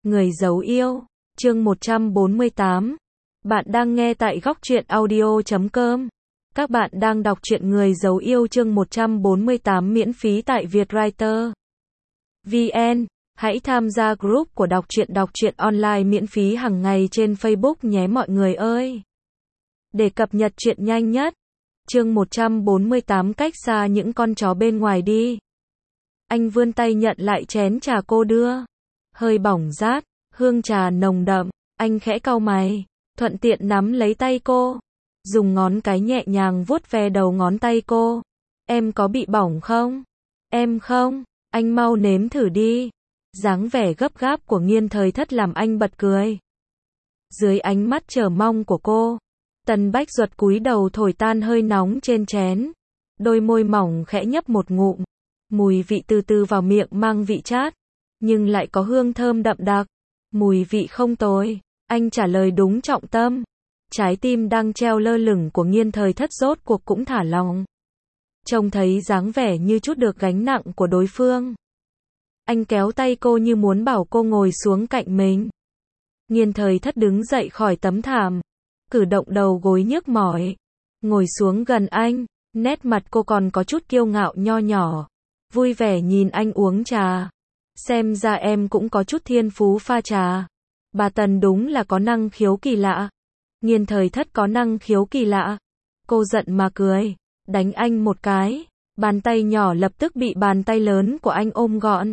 Người dấu yêu, chương 148. Bạn đang nghe tại góc truyện audio.com. Các bạn đang đọc truyện Người dấu yêu chương 148 miễn phí tại Vietwriter VN. Hãy tham gia group của đọc truyện online miễn phí hàng ngày trên Facebook nhé mọi người ơi. Để cập nhật truyện nhanh nhất. Chương 148 cách xa những con chó bên ngoài đi. Anh vươn tay nhận lại chén trà cô đưa. Hơi bỏng rát, hương trà nồng đậm, anh khẽ cau mày, thuận tiện nắm lấy tay cô, dùng ngón cái nhẹ nhàng vuốt ve đầu ngón tay cô. Em có bị bỏng không? Em không, anh mau nếm thử đi. Dáng vẻ gấp gáp của Nghiên Thời Thất làm anh bật cười. Dưới ánh mắt chờ mong của cô, Tần Bách Duật cúi đầu thổi tan hơi nóng trên chén, đôi môi mỏng khẽ nhấp một ngụm, mùi vị từ từ vào miệng mang vị chát, nhưng lại có hương thơm đậm đặc, mùi vị không tồi. Anh trả lời đúng trọng tâm. Trái tim đang treo lơ lửng của Nghiên Thời Thất rốt cuộc cũng thả lỏng. Trông thấy dáng vẻ như chút được gánh nặng của đối phương, anh kéo tay cô như muốn bảo cô ngồi xuống cạnh mình. Nghiên Thời Thất đứng dậy khỏi tấm thảm, cử động đầu gối nhức mỏi, ngồi xuống gần anh, nét mặt cô còn có chút kiêu ngạo nho nhỏ, vui vẻ nhìn anh uống trà. Xem ra em cũng có chút thiên phú pha trà. Bà Tần đúng là có năng khiếu kỳ lạ. Nghiên Thời Thất có năng khiếu kỳ lạ. Cô giận mà cười, đánh anh một cái. Bàn tay nhỏ lập tức bị bàn tay lớn của anh ôm gọn.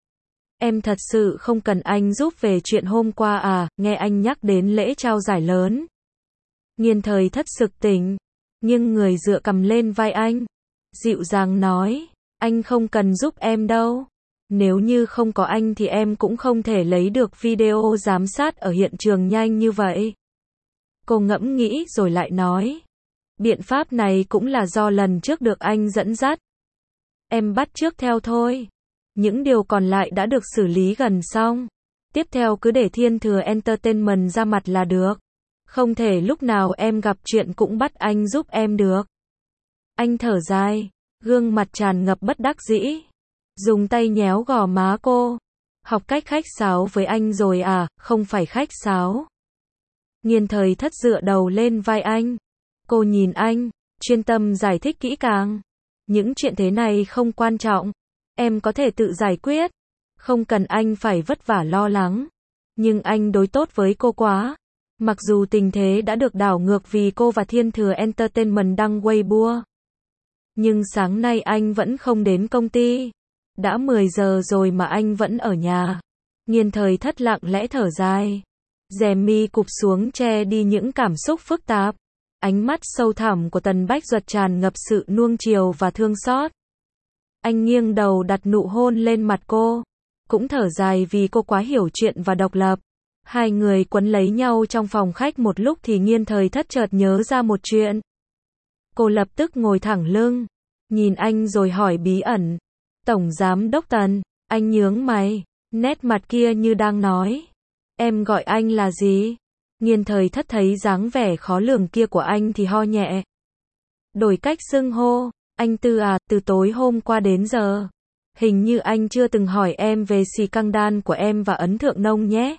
Em thật sự không cần anh giúp về chuyện hôm qua à, nghe anh nhắc đến lễ trao giải lớn. Nghiên Thời Thất sực tỉnh, nhưng người dựa cầm lên vai anh, dịu dàng nói, anh không cần giúp em đâu. Nếu như không có anh thì em cũng không thể lấy được video giám sát ở hiện trường nhanh như vậy. Cô ngẫm nghĩ rồi lại nói, biện pháp này cũng là do lần trước được anh dẫn dắt. Em bắt chước theo thôi. Những điều còn lại đã được xử lý gần xong. Tiếp theo cứ để Thiên Thừa Entertainment ra mặt là được. Không thể lúc nào em gặp chuyện cũng bắt anh giúp em được. Anh thở dài, gương mặt tràn ngập bất đắc dĩ, dùng tay nhéo gò má cô. Học cách khách sáo với anh rồi à, không phải khách sáo. Nghiên Thời Thất dựa đầu lên vai anh. Cô nhìn anh, chuyên tâm giải thích kỹ càng. Những chuyện thế này không quan trọng. Em có thể tự giải quyết. Không cần anh phải vất vả lo lắng. Nhưng anh đối tốt với cô quá. Mặc dù tình thế đã được đảo ngược vì cô và Thiên Thừa Entertainment đăng Weibo. Nhưng sáng nay anh vẫn không đến công ty. Đã 10 giờ rồi mà anh vẫn ở nhà. Nghiên Thời Thất lặng lẽ thở dài. Rèm mi cụp xuống che đi những cảm xúc phức tạp. Ánh mắt sâu thẳm của Tần Bách Duật tràn ngập sự nuông chiều và thương xót. Anh nghiêng đầu đặt nụ hôn lên mặt cô. Cũng thở dài vì cô quá hiểu chuyện và độc lập. Hai người quấn lấy nhau trong phòng khách một lúc thì Nghiên Thời Thất chợt nhớ ra một chuyện. Cô lập tức ngồi thẳng lưng, nhìn anh rồi hỏi bí ẩn. Tổng giám đốc Tần, anh nhướng mày, nét mặt kia như đang nói. Em gọi anh là gì? Nghiên Thời Thất thấy dáng vẻ khó lường kia của anh thì ho nhẹ. Đổi cách xưng hô, anh Tư à, từ tối hôm qua đến giờ. Hình như anh chưa từng hỏi em về scandal của em và Ấn Thượng Nông nhé.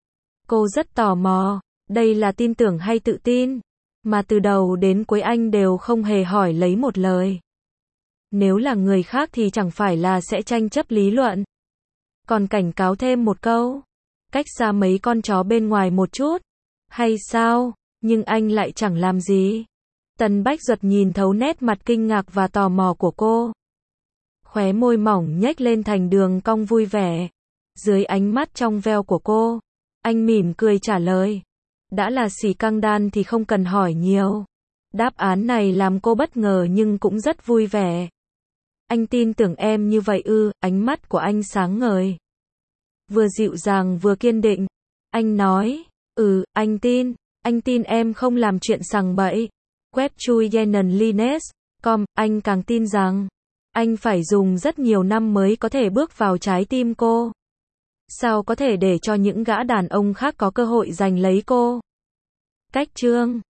Cô rất tò mò, đây là tin tưởng hay tự tin? Mà từ đầu đến cuối anh đều không hề hỏi lấy một lời. Nếu là người khác thì chẳng phải là sẽ tranh chấp lý luận. Còn cảnh cáo thêm một câu. Cách xa mấy con chó bên ngoài một chút. Hay sao? Nhưng anh lại chẳng làm gì. Tần Bách Duật nhìn thấu nét mặt kinh ngạc và tò mò của cô. Khóe môi mỏng nhếch lên thành đường cong vui vẻ. Dưới ánh mắt trong veo của cô, anh mỉm cười trả lời. Đã là scandal thì không cần hỏi nhiều. Đáp án này làm cô bất ngờ nhưng cũng rất vui vẻ. Anh tin tưởng em như vậy ư? Ánh mắt của anh sáng ngời, vừa dịu dàng vừa kiên định. Anh nói, anh tin em không làm chuyện sằng bậy. Web chui yenenlines.com, anh càng tin rằng, anh phải dùng rất nhiều năm mới có thể bước vào trái tim cô. Sao có thể để cho những gã đàn ông khác có cơ hội giành lấy cô? Cách chương